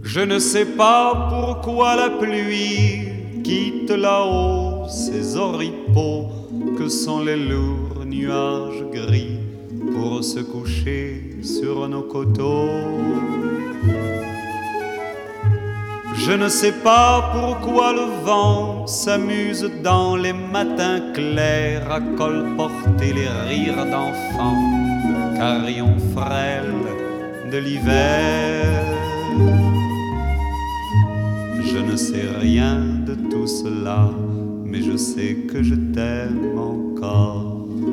Je ne sais pas pourquoi la pluie quitte là-haut ces oripeaux que sont les lourds nuages gris pour se coucher sur nos coteaux. Je ne sais pas pourquoi le vent s'amuse dans les matins clairs à colporter les rires d'enfants, carillons frêles de l'hiver. Je ne sais rien de tout cela, mais je sais que je t'aime encore.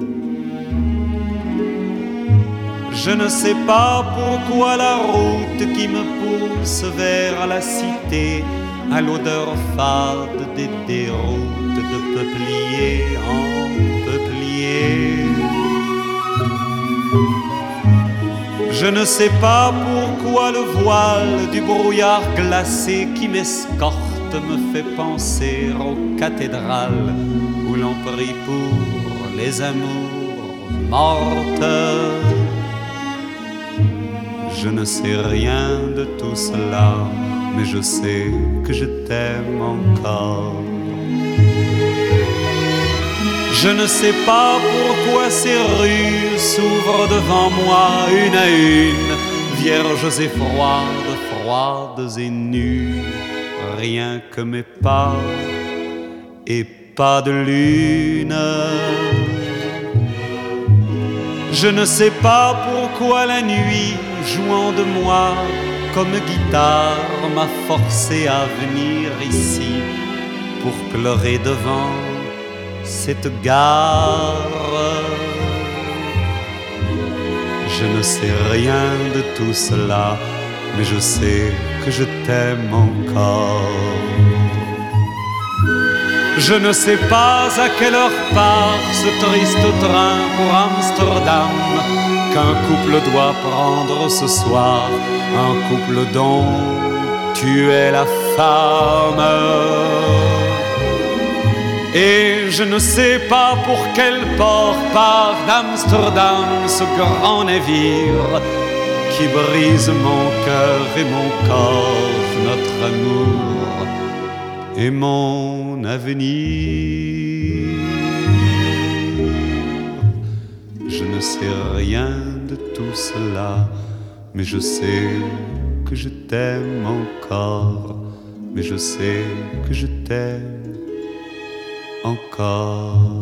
Je ne sais pas pourquoi la route qui me pousse vers la cité a l'odeur fade des déroutes de peuplier en peuplier. Je ne sais pas pourquoi le voile du brouillard glacé qui m'escorte me fait penser aux cathédrales où l'on prie pour les amours mortes. Je ne sais rien de tout cela, mais je sais que je t'aime encore. Je ne sais pas pourquoi ces rues s'ouvrent devant moi une à une, vierges et froides, froides et nues, rien que mes pas et pas de lune. Je ne sais pas pourquoi la nuit, jouant de moi comme guitare, m'a forcé à venir ici pour pleurer devant cette gare. Je ne sais rien de tout cela, mais je sais que je t'aime encore. Je ne sais pas à quelle heure part ce triste train pour Amsterdam qu'un couple doit prendre ce soir, un couple dont tu es la femme. Et je ne sais pas pour quel port part d'Amsterdam ce grand navire qui brise mon cœur et mon corps, notre amour et mon avenir. Je ne sais rien de tout cela, mais je sais que je t'aime encore, mais je sais que je t'aime encore.